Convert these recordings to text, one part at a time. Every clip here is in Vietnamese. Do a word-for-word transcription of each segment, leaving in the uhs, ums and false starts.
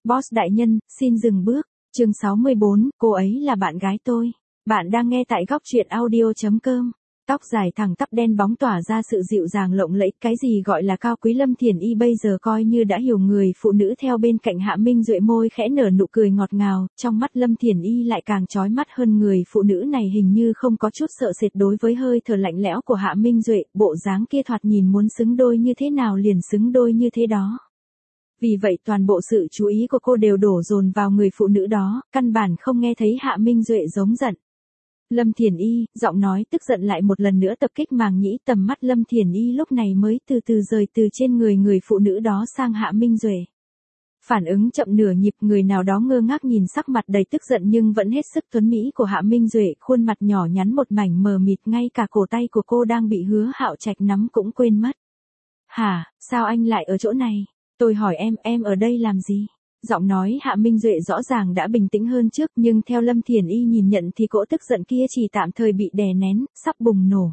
Boss đại nhân, xin dừng bước. Chương sáu mươi bốn, cô ấy là bạn gái tôi. Bạn đang nghe tại góc truyện audio chấm com. Tóc dài thẳng tắp đen bóng tỏa ra sự dịu dàng lộng lẫy, cái gì gọi là cao quý. Lâm Thiển Y bây giờ coi như đã hiểu người phụ nữ theo bên cạnh Hạ Minh Duệ, môi khẽ nở nụ cười ngọt ngào, trong mắt Lâm Thiển Y lại càng chói mắt hơn. Người phụ nữ này hình như không có chút sợ sệt đối với hơi thở lạnh lẽo của Hạ Minh Duệ, bộ dáng kia thoạt nhìn muốn xứng đôi như thế nào liền xứng đôi như thế đó. Vì vậy toàn bộ sự chú ý của cô đều đổ dồn vào người phụ nữ đó, căn bản không nghe thấy Hạ Minh Duệ giống giận. Lâm Thiển Y, giọng nói tức giận lại một lần nữa tập kích màng nhĩ. Tầm mắt Lâm Thiển Y lúc này mới từ từ rời từ trên người người phụ nữ đó sang Hạ Minh Duệ. Phản ứng chậm nửa nhịp, người nào đó ngơ ngác nhìn sắc mặt đầy tức giận nhưng vẫn hết sức tuấn mỹ của Hạ Minh Duệ, khuôn mặt nhỏ nhắn một mảnh mờ mịt, ngay cả cổ tay của cô đang bị Hứa Hạo Trạch nắm cũng quên mất. Hả, sao anh lại ở chỗ này? Tôi hỏi em, em ở đây làm gì? Giọng nói Hạ Minh Duệ rõ ràng đã bình tĩnh hơn trước, nhưng theo Lâm Thiển Y nhìn nhận thì cỗ tức giận kia chỉ tạm thời bị đè nén, sắp bùng nổ.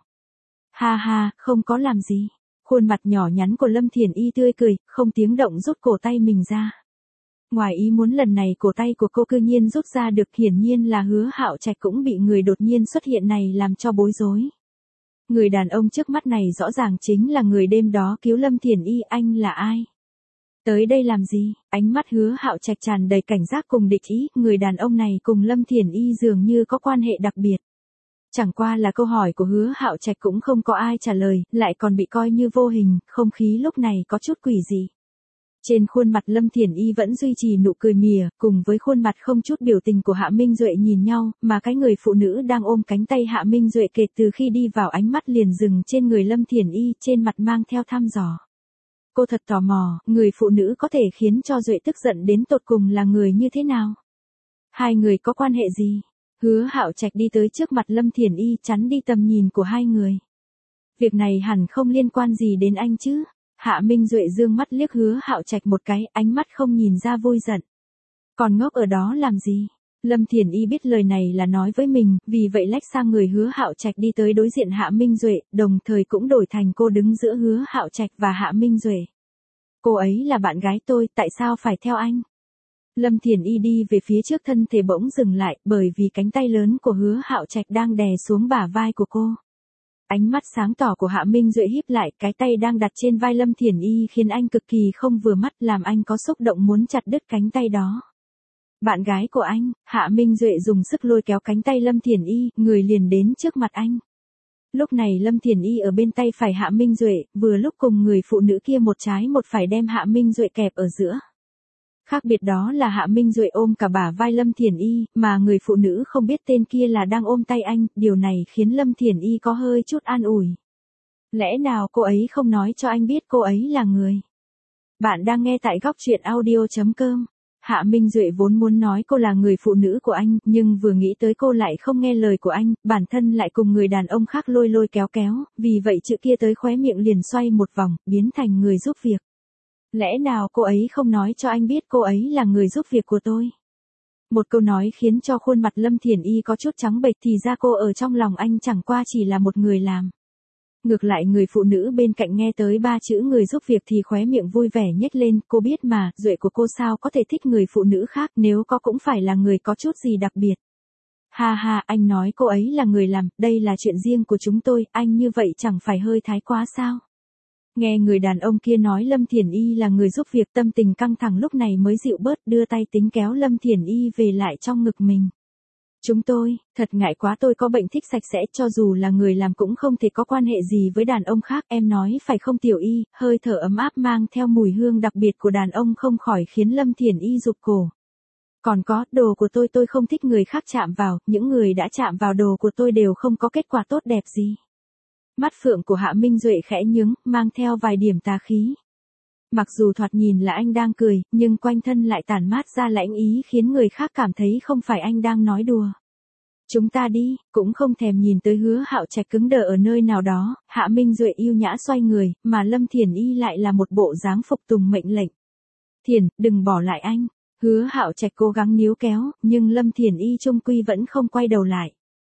Ha ha, không có làm gì. Khuôn mặt nhỏ nhắn của Lâm Thiển Y tươi cười, không tiếng động rút cổ tay mình ra. Ngoài ý muốn lần này cổ tay của cô cư nhiên rút ra được, hiển nhiên là Hứa Hạo Trạch cũng bị người đột nhiên xuất hiện này làm cho bối rối. Người đàn ông trước mắt này rõ ràng chính là người đêm đó cứu Lâm Thiển Y. Anh là ai? Tới đây làm gì? Ánh mắt Hứa Hạo Trạch tràn đầy cảnh giác cùng địch ý, người đàn ông này cùng Lâm Thiển Y dường như có quan hệ đặc biệt. Chẳng qua là câu hỏi của Hứa Hạo Trạch cũng không có ai trả lời, lại còn bị coi như vô hình, không khí lúc này có chút quỷ dị. Trên khuôn mặt Lâm Thiển Y vẫn duy trì nụ cười mỉa, cùng với khuôn mặt không chút biểu tình của Hạ Minh Duệ nhìn nhau, mà cái người phụ nữ đang ôm cánh tay Hạ Minh Duệ kể từ khi đi vào ánh mắt liền dừng trên người Lâm Thiển Y, trên mặt mang theo thăm dò. Cô thật tò mò, người phụ nữ có thể khiến cho Duệ tức giận đến tột cùng là người như thế nào? Hai người có quan hệ gì? Hứa Hạo Trạch đi tới trước mặt Lâm Thiển Y, chắn đi tầm nhìn của hai người. Việc này hẳn không liên quan gì đến anh chứ? Hạ Minh Duệ dương mắt liếc Hứa Hạo Trạch một cái, ánh mắt không nhìn ra vui giận. Còn ngốc ở đó làm gì? Lâm Thiển Y biết lời này là nói với mình, vì vậy lách sang người Hứa Hạo Trạch đi tới đối diện Hạ Minh Duệ, đồng thời cũng đổi thành cô đứng giữa Hứa Hạo Trạch và Hạ Minh Duệ. Cô ấy là bạn gái tôi, tại sao phải theo anh? Lâm Thiển Y đi về phía trước, thân thể bỗng dừng lại, bởi vì cánh tay lớn của Hứa Hạo Trạch đang đè xuống bả vai của cô. Ánh mắt sáng tỏ của Hạ Minh Duệ híp lại, cái tay đang đặt trên vai Lâm Thiển Y khiến anh cực kỳ không vừa mắt, làm anh có xúc động muốn chặt đứt cánh tay đó. Bạn gái của anh? Hạ Minh Duệ dùng sức lôi kéo cánh tay Lâm Thiển Y, người liền đến trước mặt anh. Lúc này Lâm Thiển Y ở bên tay phải Hạ Minh Duệ, vừa lúc cùng người phụ nữ kia một trái một phải đem Hạ Minh Duệ kẹp ở giữa. Khác biệt đó là Hạ Minh Duệ ôm cả bả vai Lâm Thiển Y, mà người phụ nữ không biết tên kia là đang ôm tay anh, điều này khiến Lâm Thiển Y có hơi chút an ủi. Lẽ nào cô ấy không nói cho anh biết cô ấy là người? Bạn đang nghe tại góc truyện audio chấm com. Hạ Minh Duệ vốn muốn nói cô là người phụ nữ của anh, nhưng vừa nghĩ tới cô lại không nghe lời của anh, bản thân lại cùng người đàn ông khác lôi lôi kéo kéo, vì vậy chữ kia tới khóe miệng liền xoay một vòng, biến thành người giúp việc. Lẽ nào cô ấy không nói cho anh biết cô ấy là người giúp việc của tôi? Một câu nói khiến cho khuôn mặt Lâm Thiển Y có chút trắng bệch, thì ra cô ở trong lòng anh chẳng qua chỉ là một người làm. Ngược lại người phụ nữ bên cạnh nghe tới ba chữ người giúp việc thì khóe miệng vui vẻ nhếch lên, cô biết mà, Duệ của cô sao có thể thích người phụ nữ khác, nếu có cũng phải là người có chút gì đặc biệt. Ha ha, anh nói cô ấy là người làm, đây là chuyện riêng của chúng tôi, anh như vậy chẳng phải hơi thái quá sao? Nghe người đàn ông kia nói Lâm Thiển Y là người giúp việc, tâm tình căng thẳng lúc này mới dịu bớt, đưa tay tính kéo Lâm Thiển Y về lại trong ngực mình. Chúng tôi, thật ngại quá, tôi có bệnh thích sạch sẽ, cho dù là người làm cũng không thể có quan hệ gì với đàn ông khác, em nói phải không Tiểu Y? Hơi thở ấm áp mang theo mùi hương đặc biệt của đàn ông không khỏi khiến Lâm Thiển Y rụt cổ. Còn có, đồ của tôi tôi không thích người khác chạm vào, những người đã chạm vào đồ của tôi đều không có kết quả tốt đẹp gì. Mắt phượng của Hạ Minh Duệ khẽ nhướng, mang theo vài điểm tà khí. Mặc dù thoạt nhìn là anh đang cười, nhưng quanh thân lại tản mát ra lãnh ý khiến người khác cảm thấy không phải anh đang nói đùa. Chúng ta đi, cũng không thèm nhìn tới Hứa Hạo Trạch cứng đờ ở nơi nào đó, Hạ Minh Duệ yêu nhã xoay người, mà Lâm Thiển Y lại là một bộ dáng phục tùng mệnh lệnh. Thiển, đừng bỏ lại anh. Hứa Hạo Trạch cố gắng níu kéo, nhưng Lâm Thiển Y chung quy vẫn không quay đầu lại.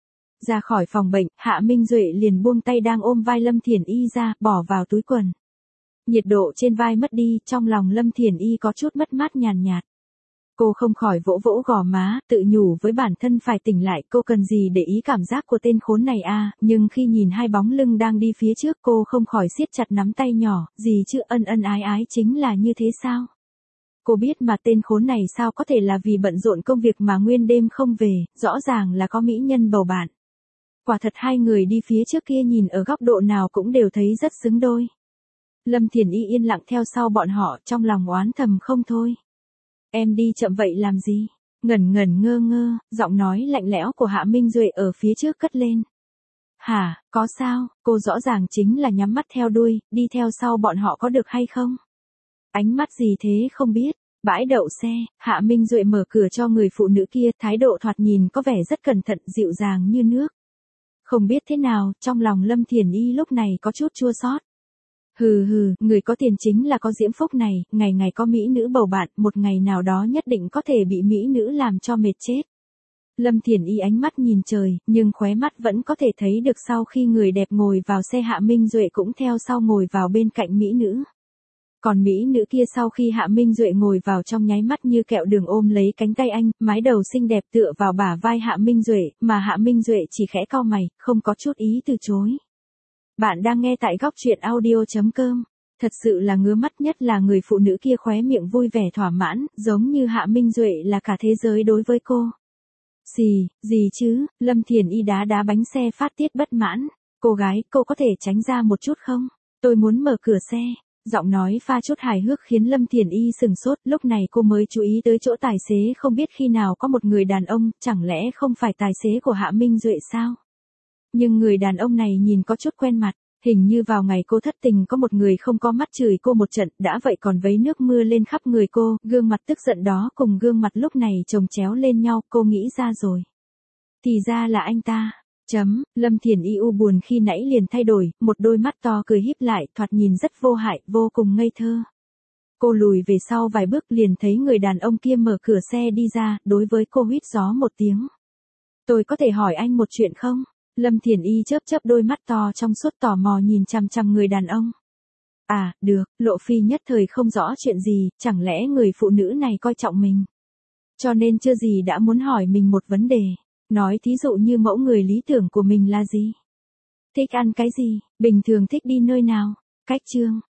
Ra khỏi phòng bệnh, Hạ Minh Duệ liền buông tay đang ôm vai Lâm Thiển Y ra, bỏ vào túi quần. Nhiệt độ trên vai mất đi, trong lòng Lâm Thiển Y có chút mất mát nhàn nhạt. Cô không khỏi vỗ vỗ gò má, tự nhủ với bản thân phải tỉnh lại, cô cần gì để ý cảm giác của tên khốn này à, nhưng khi nhìn hai bóng lưng đang đi phía trước cô không khỏi siết chặt nắm tay nhỏ, gì chứ ân ân ái ái chính là như thế sao? Cô biết mà tên khốn này sao có thể là vì bận rộn công việc mà nguyên đêm không về, rõ ràng là có mỹ nhân bầu bạn. Quả thật hai người đi phía trước kia nhìn ở góc độ nào cũng đều thấy rất xứng đôi. Lâm Thiền Y yên lặng theo sau bọn họ, trong lòng oán thầm không thôi. Em đi chậm vậy làm gì? Ngẩn ngẩn ngơ ngơ, giọng nói lạnh lẽo của Hạ Minh Duệ ở phía trước cất lên. Hả, có sao, cô rõ ràng chính là nhắm mắt theo đuôi, đi theo sau bọn họ có được hay không? Ánh mắt gì thế không biết. Bãi đậu xe, Hạ Minh Duệ mở cửa cho người phụ nữ kia, thái độ thoạt nhìn có vẻ rất cẩn thận, dịu dàng như nước. Không biết thế nào, trong lòng Lâm Thiền Y lúc này có chút chua xót. Hừ hừ, người có tiền chính là có diễm phúc này, ngày ngày có mỹ nữ bầu bạn, một ngày nào đó nhất định có thể bị mỹ nữ làm cho mệt chết. Lâm Thiền Y ánh mắt nhìn trời, nhưng khóe mắt vẫn có thể thấy được sau khi người đẹp ngồi vào xe Hạ Minh Duệ cũng theo sau ngồi vào bên cạnh mỹ nữ. Còn mỹ nữ kia sau khi Hạ Minh Duệ ngồi vào trong nháy mắt như kẹo đường ôm lấy cánh tay anh, mái đầu xinh đẹp tựa vào bả vai Hạ Minh Duệ, mà Hạ Minh Duệ chỉ khẽ cau mày, không có chút ý từ chối. Bạn đang nghe tại góc truyện audio chấm com. Thật sự là ngứa mắt nhất là người phụ nữ kia khóe miệng vui vẻ thỏa mãn, giống như Hạ Minh Duệ là cả thế giới đối với cô. Gì, gì chứ, Lâm Thiền Y đá đá bánh xe phát tiết bất mãn. Cô gái, cô có thể tránh ra một chút không? Tôi muốn mở cửa xe. Giọng nói pha chút hài hước khiến Lâm Thiền Y sừng sốt, lúc này cô mới chú ý tới chỗ tài xế không biết khi nào có một người đàn ông, chẳng lẽ không phải tài xế của Hạ Minh Duệ sao? Nhưng người đàn ông này nhìn có chút quen mặt, hình như vào ngày cô thất tình có một người không có mắt chửi cô một trận, đã vậy còn vấy nước mưa lên khắp người cô, gương mặt tức giận đó cùng gương mặt lúc này chồng chéo lên nhau, cô nghĩ ra rồi. Thì ra là anh ta. Chấm, Lâm Thiền Y u buồn khi nãy liền thay đổi, một đôi mắt to cười híp lại, thoạt nhìn rất vô hại, vô cùng ngây thơ. Cô lùi về sau vài bước liền thấy người đàn ông kia mở cửa xe đi ra, đối với cô huýt gió một tiếng. Tôi có thể hỏi anh một chuyện không? Lâm Thiền Y chớp chớp đôi mắt to trong suốt tò mò nhìn chằm chằm người đàn ông. À, được, Lộ Phi nhất thời không rõ chuyện gì, chẳng lẽ người phụ nữ này coi trọng mình. Cho nên chưa gì đã muốn hỏi mình một vấn đề. Nói thí dụ như mẫu người lý tưởng của mình là gì? Thích ăn cái gì? Bình thường thích đi nơi nào? Cách chương.